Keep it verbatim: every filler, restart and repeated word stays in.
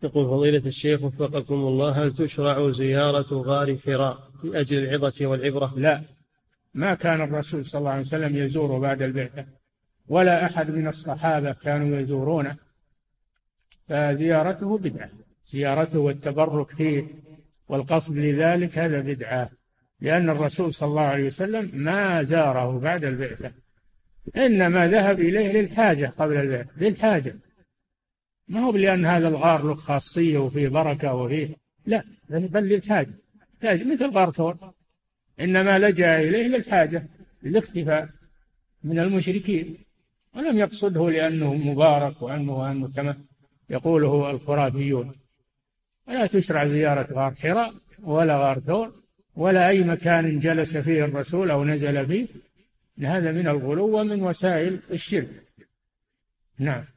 يقول فضيلة الشيخ وفقكم الله، هل تشرع زيارة غار حراء لأجل العظة والعبرة؟ لا، ما كان الرسول صلى الله عليه وسلم يزوره بعد البعثة، ولا أحد من الصحابة كانوا يزورونه، فزيارته بدعة، زيارته والتبرك فيه والقصد لذلك هذا بدعة، لأن الرسول صلى الله عليه وسلم ما زاره بعد البعثة، إنما ذهب إليه للحاجة قبل البعثة، للحاجة، ما هو لأن هذا الغار له خاصية وفيه بركة وفيه، لا، بل للحاجة، مثل غار ثور، إنما لجأ إليه للحاجة للاختفاء من المشركين، ولم يقصده لأنه مبارك وأنه وأنه كما يقوله الخرافيون. ولا تشرع زيارة غار حراء ولا غار ثور ولا أي مكان جلس فيه الرسول أو نزل فيه، هذا من الغلو ومن وسائل الشرك. نعم.